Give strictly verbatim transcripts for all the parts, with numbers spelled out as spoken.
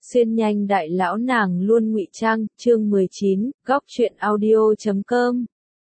Xuyên nhanh đại lão nàng luôn ngụy trang, chương mười chín, góc truyện audio chấm com.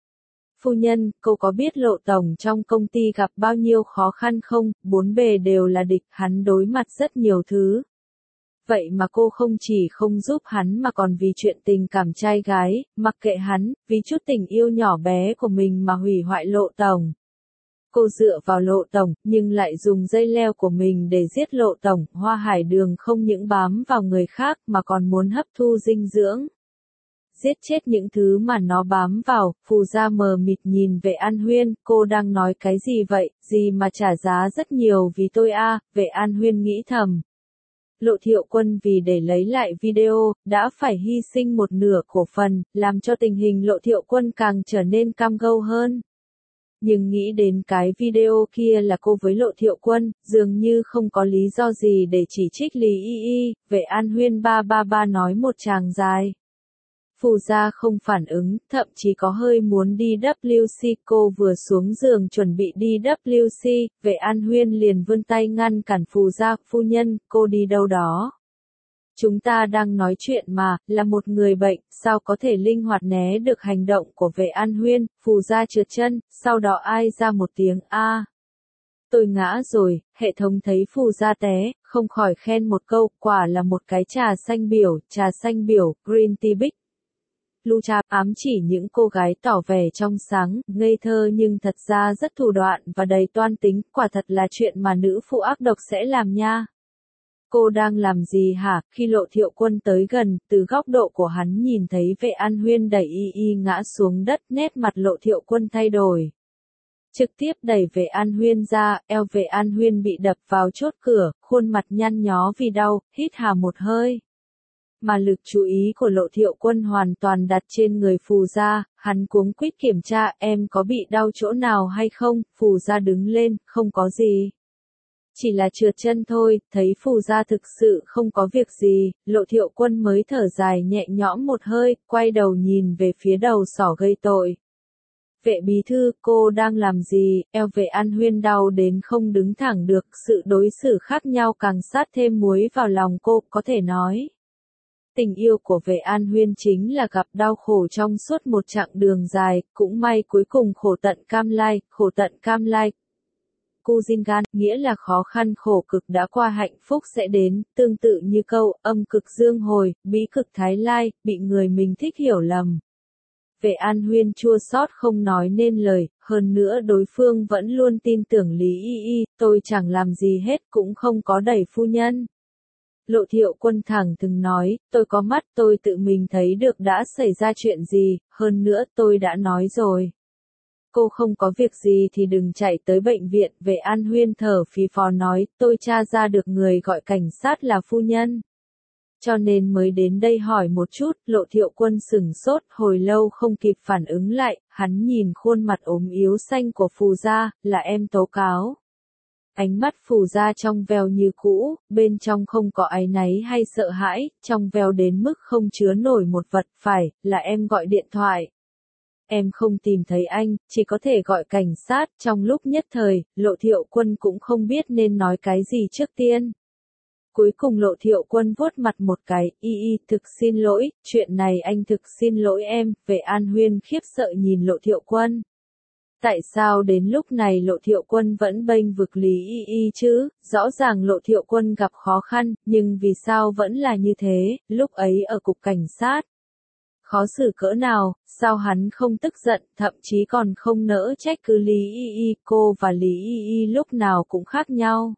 Phu nhân, cô có biết Lộ tổng trong công ty gặp bao nhiêu khó khăn không? Bốn bề đều là địch, hắn đối mặt rất nhiều thứ. Vậy mà cô không chỉ không giúp hắn mà còn vì chuyện tình cảm trai gái, mặc kệ hắn, vì chút tình yêu nhỏ bé của mình mà hủy hoại Lộ tổng. Cô dựa vào Lộ tổng, nhưng lại dùng dây leo của mình để giết Lộ tổng. Hoa Hải Đường không những bám vào người khác mà còn muốn hấp thu dinh dưỡng. Giết chết những thứ mà nó bám vào. Phù Gia mờ mịt nhìn Vệ An Huyên, cô đang nói cái gì vậy, gì mà trả giá rất nhiều vì tôi a? À? Vệ An Huyên nghĩ thầm. Lộ Thiệu Quân vì để lấy lại video, đã phải hy sinh một nửa cổ phần, làm cho tình hình Lộ Thiệu Quân càng trở nên cam go hơn. Nhưng nghĩ đến cái video kia là cô với Lộ Thiệu Quân, dường như không có lý do gì để chỉ trích Lý Y Y. Vệ An Huyên ba ba ba nói một tràng dài. Phù Gia không phản ứng, thậm chí có hơi muốn đi W C. Cô vừa xuống giường chuẩn bị đi W C, Vệ An Huyên liền vươn tay ngăn cản Phù Gia. Phu nhân, cô đi đâu đó? Chúng ta đang nói chuyện mà, là một người bệnh, sao có thể linh hoạt né được hành động của Vệ An Huyên? Phù Gia trượt chân, sau đó ai ra một tiếng a. Tôi ngã rồi. Hệ thống thấy Phù Gia té, không khỏi khen một câu, quả là một cái trà xanh biểu, trà xanh biểu, Green Tea Big. Lucha ám chỉ những cô gái tỏ vẻ trong sáng, ngây thơ nhưng thật ra rất thủ đoạn và đầy toan tính, quả thật là chuyện mà nữ phụ ác độc sẽ làm nha. Cô đang làm gì hả? Khi Lộ Thiệu Quân tới gần, từ góc độ của hắn nhìn thấy Vệ An Huyên đẩy Y Y ngã xuống đất, nét mặt Lộ Thiệu Quân thay đổi. Trực tiếp đẩy Vệ An Huyên ra, eo Vệ An Huyên bị đập vào chốt cửa, khuôn mặt nhăn nhó vì đau, hít hà một hơi. Mà lực chú ý của Lộ Thiệu Quân hoàn toàn đặt trên người Phù Gia, hắn cuống quýt kiểm tra, em có bị đau chỗ nào hay không? Phù Gia đứng lên, không có gì. Chỉ là trượt chân thôi. Thấy Phù Gia thực sự không có việc gì, Lộ Thiệu Quân mới thở dài nhẹ nhõm một hơi, quay đầu nhìn về phía đầu sỏ gây tội. Vệ bí thư, cô đang làm gì? Eo Vệ An Huyên đau đến không đứng thẳng được, sự đối xử khác nhau càng sát thêm muối vào lòng cô, có thể nói. Tình yêu của Vệ An Huyên chính là gặp đau khổ trong suốt một chặng đường dài, cũng may cuối cùng khổ tận cam lai, khổ tận cam lai. Kujingan, nghĩa là khó khăn khổ cực đã qua hạnh phúc sẽ đến, tương tự như câu, âm cực dương hồi, bí cực thái lai, bị người mình thích hiểu lầm. Vệ An Huyên chua xót không nói nên lời, hơn nữa đối phương vẫn luôn tin tưởng Lý Y Y, tôi chẳng làm gì hết cũng không có đẩy phu nhân. Lộ Thiệu Quân thẳng từng nói, tôi có mắt tôi tự mình thấy được đã xảy ra chuyện gì, hơn nữa tôi đã nói rồi. Cô không có việc gì thì đừng chạy tới bệnh viện. Vệ An Huyên thở phì phò nói, tôi tra ra được người gọi cảnh sát là phu nhân. Cho nên mới đến đây hỏi một chút. Lộ Thiệu Quân sửng sốt, hồi lâu không kịp phản ứng lại, hắn nhìn khuôn mặt ốm yếu xanh của Phù Gia, là em tố cáo. Ánh mắt Phù Gia trong veo như cũ, bên trong không có áy náy hay sợ hãi, trong veo đến mức không chứa nổi một vật, phải, là em gọi điện thoại. Em không tìm thấy anh, chỉ có thể gọi cảnh sát. Trong lúc nhất thời, Lộ Thiệu Quân cũng không biết nên nói cái gì trước tiên. Cuối cùng Lộ Thiệu Quân vuốt mặt một cái, y y, thực xin lỗi, chuyện này anh thực xin lỗi em. Vệ An Huyên khiếp sợ nhìn Lộ Thiệu Quân. Tại sao đến lúc này Lộ Thiệu Quân vẫn bênh vực Lý Y Y chứ? Rõ ràng Lộ Thiệu Quân gặp khó khăn, nhưng vì sao vẫn là như thế, lúc ấy ở cục cảnh sát. Khó xử cỡ nào, sao hắn không tức giận, thậm chí còn không nỡ trách cứ Lý Y Y. Cô và Lý Y Y lúc nào cũng khác nhau.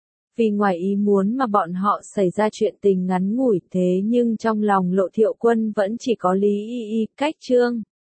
Vì ngoài ý muốn mà bọn họ xảy ra chuyện tình ngắn ngủi, thế nhưng trong lòng Lộ Thiệu Quân vẫn chỉ có Lý Y Y. Cách chương